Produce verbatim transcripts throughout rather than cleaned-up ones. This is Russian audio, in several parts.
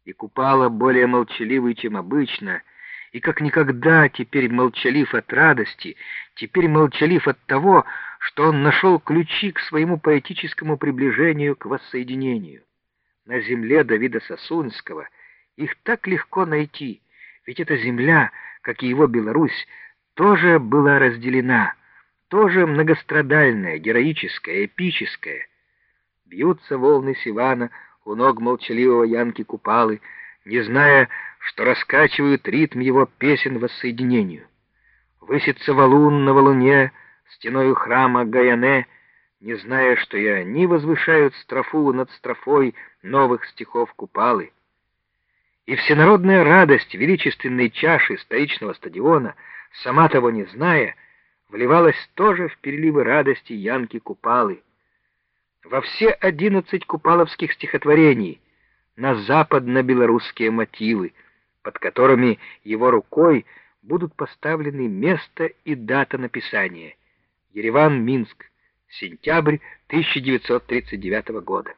и Купала более молчаливый, чем обычно, и как никогда теперь молчалив от радости, теперь молчалив от того, что он нашел ключи к своему поэтическому приближению к воссоединению. На земле Давида Сосунского их так легко найти, ведь эта земля, как и его Беларусь, тоже была разделена, тоже многострадальная, героическая, эпическая. Бьются волны Сивана у ног молчаливого Янки Купалы, не зная, что раскачивают ритм его песен воссоединению. Высится валун на валуне стеною храма Гаяне, не зная, что и они возвышают строфу над строфой новых стихов Купалы. И всенародная радость величественной чаши столичного стадиона, сама того не зная, вливалась тоже в переливы радости Янки Купалы. Во все одиннадцать купаловских стихотворений на западно-белорусские мотивы, под которыми его рукой будут поставлены место и дата написания. Ереван, Минск, сентябрь тысяча девятьсот тридцать девятого года.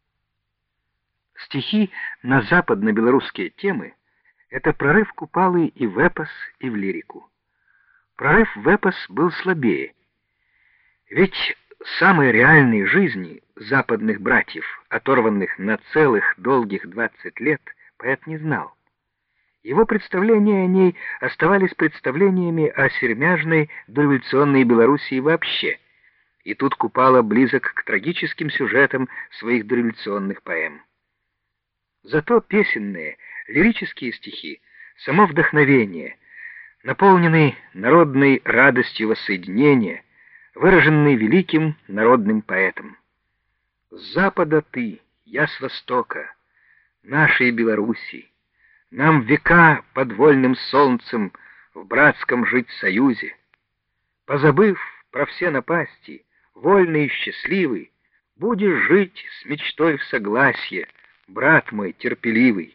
Стихи на западно-белорусские темы — это прорыв Купалы и в эпос, и в лирику. Прорыв в эпос был слабее, ведь самой реальной жизни западных братьев, оторванных на целых долгих двадцать лет, поэт не знал. Его представления о ней оставались представлениями о сермяжной дореволюционной Белоруссии вообще, и тут Купала близок к трагическим сюжетам своих дореволюционных поэм. Зато песенные, лирические стихи, само вдохновение, наполненный народной радостью воссоединения, выраженный великим народным поэтом. С запада ты, я с востока, нашей Белоруссии, нам века под вольным солнцем в братском жить союзе. Позабыв про все напасти, вольный и счастливый, будешь жить с мечтой в согласье, брат мой терпеливый.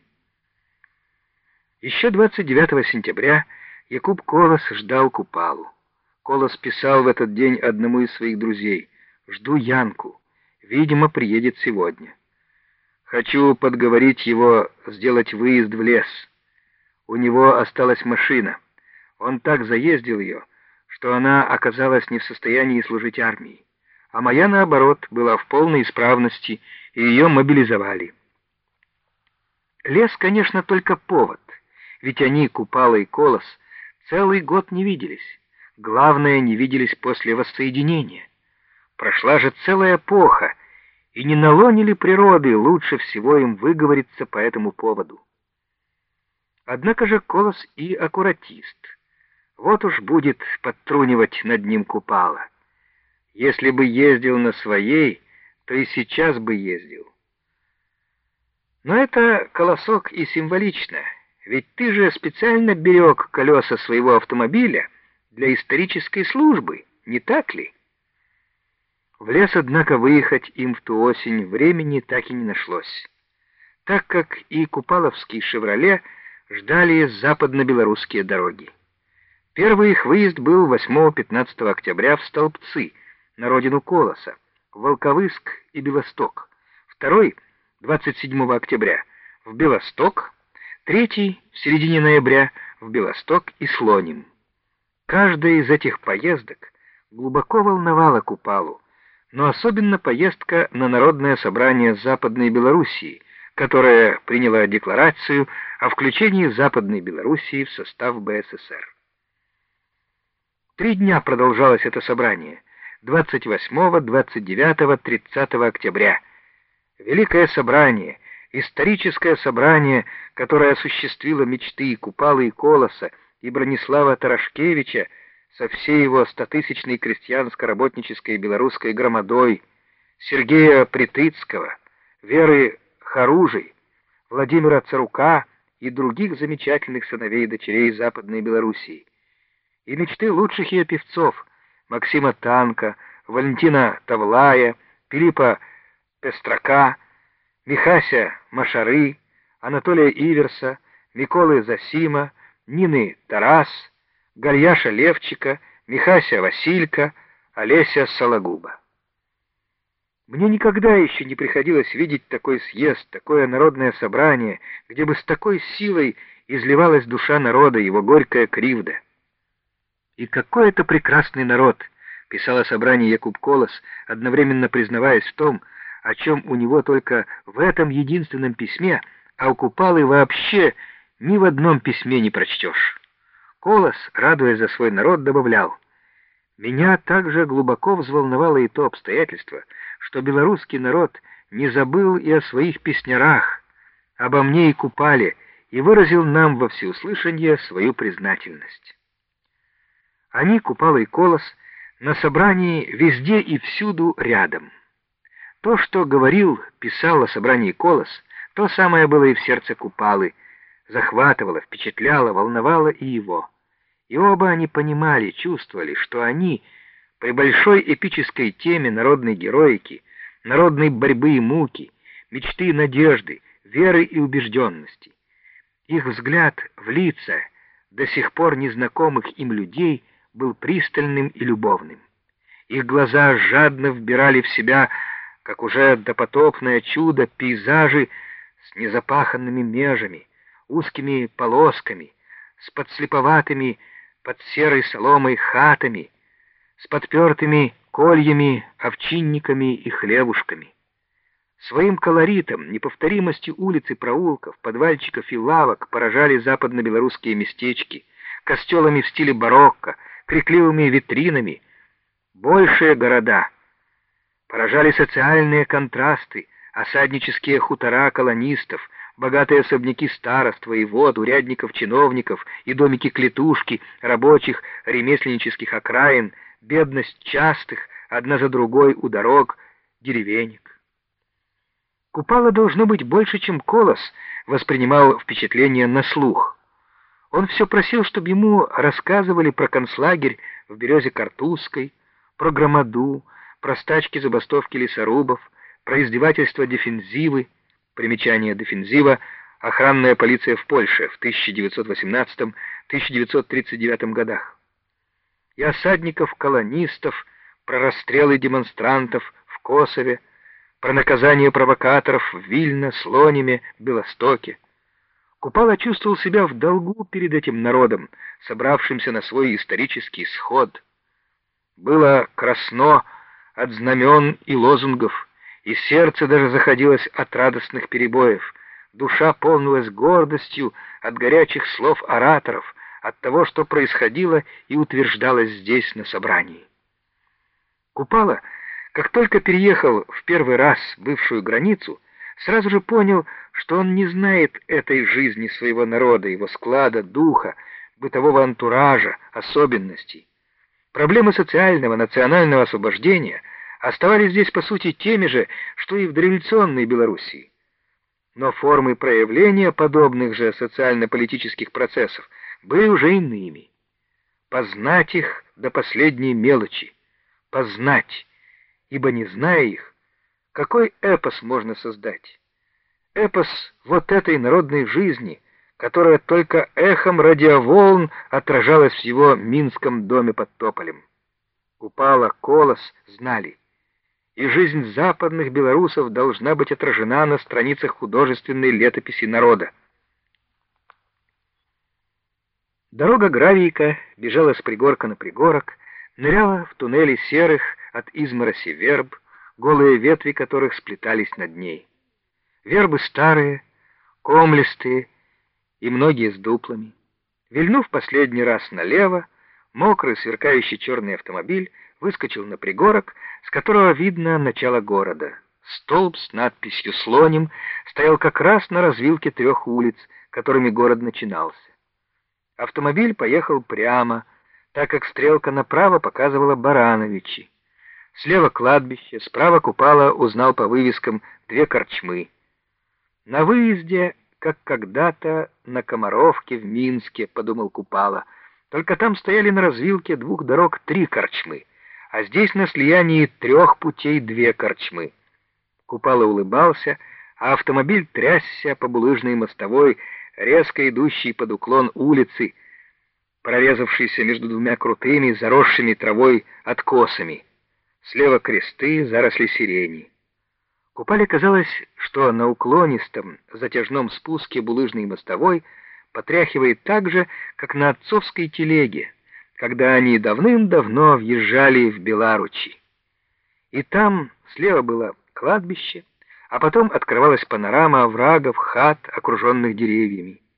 Еще двадцать девятого сентября Якуб Колос ждал Купалу. Колос писал в этот день одному из своих друзей: «Жду Янку, видимо, приедет сегодня. Хочу подговорить его сделать выезд в лес. У него осталась машина. Он так заездил ее, что она оказалась не в состоянии служить армии, а моя, наоборот, была в полной исправности, и ее мобилизовали». Лес, конечно, только повод, ведь они, Купала и Колос, целый год не виделись. Главное, не виделись после воссоединения. Прошла же целая эпоха, и не на лоне ли природы лучше всего им выговориться по этому поводу? Однако же Колос и аккуратист. Вот уж будет подтрунивать над ним Купала. Если бы ездил на своей, то и сейчас бы ездил. Но это, Колосок, и символично, ведь ты же специально берег колеса своего автомобиля для исторической службы, не так ли? В лес, однако, выехать им в ту осень времени так и не нашлось, так как и купаловский «Шевроле» ждали западно-белорусские дороги. Первый их выезд был восьмого-пятнадцатого октября в Столбцы, на родину Колоса, в Волковыск и Белосток. Второй — двадцать седьмого октября в Белосток, третий — в середине ноября в Белосток и Слоним. Каждая из этих поездок глубоко волновала Купалу, но особенно поездка на Народное собрание Западной Белоруссии, которое приняло декларацию о включении Западной Белоруссии в состав бэ эс эс эр. Три дня продолжалось это собрание — двадцать восьмого, двадцать девятого, тридцатого октября. Великое собрание, историческое собрание, которое осуществило мечты Купалы и Колоса, и Бронислава Тарашкевича со всей его стотысячной крестьянско-работнической белорусской громадой, Сергея Притыцкого, Веры Харужей, Владимира Царука и других замечательных сыновей и дочерей Западной Белоруссии, и мечты лучших ее певцов Максима Танка, Валентина Тавлая, Филиппа Пестрака, Михася Машары, Анатолия Иверса, Миколы Засима, Нины Тарас, Гальяша Левчика, Михася Василька, Олеся Сологуба. Мне никогда еще не приходилось видеть такой съезд, такое народное собрание, где бы с такой силой изливалась душа народа, его горькая кривда. «И какой это прекрасный народ!» — писал о собрании Якуб Колос, одновременно признаваясь в том, о чем у него только в этом единственном письме, а у Купалы вообще ни в одном письме не прочтешь. Колос, радуясь за свой народ, добавлял: «Меня также глубоко взволновало и то обстоятельство, что белорусский народ не забыл и о своих песнярах, обо мне и Купале, и выразил нам во всеуслышание свою признательность». Они, Купала и Колос, на собрании везде и всюду рядом. То, что говорил, писал о собрании Колос, то самое было и в сердце Купалы, захватывало, впечатляло, волновало и его. И оба они понимали, чувствовали, что они при большой эпической теме народной героики, народной борьбы и муки, мечты и надежды, веры и убежденности. Их взгляд в лица до сих пор незнакомых им людей был пристальным и любовным. Их глаза жадно вбирали в себя, как уже допотопное чудо, пейзажи с незапаханными межами, узкими полосками, с подслеповатыми под серой соломой хатами, с подпертыми кольями, овчинниками и хлевушками. Своим колоритом, неповторимостью улиц и проулков, подвальчиков и лавок поражали западно-белорусские местечки, костелами в стиле барокко, крикливыми витринами. Большие города поражали социальные контрасты, осаднические хутора колонистов, богатые особняки старост, воевод, урядников, чиновников и домики-клетушки рабочих ремесленнических окраин, бедность частых, одна за другой у дорог, деревенек. Купала, должно быть, больше, чем Колос, воспринимал впечатление на слух. Он все просил, чтобы ему рассказывали про концлагерь в Березе-Картузской, про громаду, про стачки-забастовки лесорубов, про издевательства дефензивы. Примечание: дефензива — охранная полиция в Польше в тысяча девятьсот восемнадцатом — тысяча девятьсот тридцать девятом годах. И осадников-колонистов, про расстрелы демонстрантов в Косове, про наказание провокаторов в Вильно, Слониме, Белостоке. Купала чувствовал себя в долгу перед этим народом, собравшимся на свой исторический сход. Было красно от знамен и лозунгов, и сердце даже заходилось от радостных перебоев. Душа полнилась гордостью от горячих слов ораторов, от того, что происходило и утверждалось здесь, на собрании. Купала, как только переехал в первый раз бывшую границу, сразу же понял, что он не знает этой жизни своего народа, его склада, духа, бытового антуража, особенностей. Проблемы социального, национального освобождения оставались здесь, по сути, теми же, что и в дореволюционной Белоруссии. Но формы проявления подобных же социально-политических процессов были уже иными. Познать их до последней мелочи, познать, ибо, не зная их, какой эпос можно создать? Эпос вот этой народной жизни, которая только эхом радиоволн отражалась в его минском доме под тополем. Купала, Колос знали, и жизнь западных белорусов должна быть отражена на страницах художественной летописи народа. Дорога гравийка бежала с пригорка на пригорок, ныряла в туннели серых от измороси верб, голые ветви которых сплетались над ней. Вербы старые, комлистые и многие с дуплами. Вильнув последний раз налево, мокрый, сверкающий черный автомобиль выскочил на пригорок, с которого видно начало города. Столб с надписью «Слоним» стоял как раз на развилке трех улиц, которыми город начинался. Автомобиль поехал прямо, так как стрелка направо показывала Барановичи. Слева кладбище, справа Купала узнал по вывескам две корчмы. На выезде, как когда-то на Комаровке в Минске, подумал Купала, только там стояли на развилке двух дорог три корчмы, а здесь на слиянии трех путей две корчмы. Купала улыбался, а автомобиль трясся по булыжной мостовой, резко идущей под уклон улицы, прорезавшейся между двумя крутыми, заросшими травой откосами. Слева кресты, заросли сирени. Купале казалось, что на уклонистом затяжном спуске булыжной мостовой потряхивает так же, как на отцовской телеге, когда они давным-давно въезжали в Беларучи. И там слева было кладбище, а потом открывалась панорама оврагов, хат, окруженных деревьями.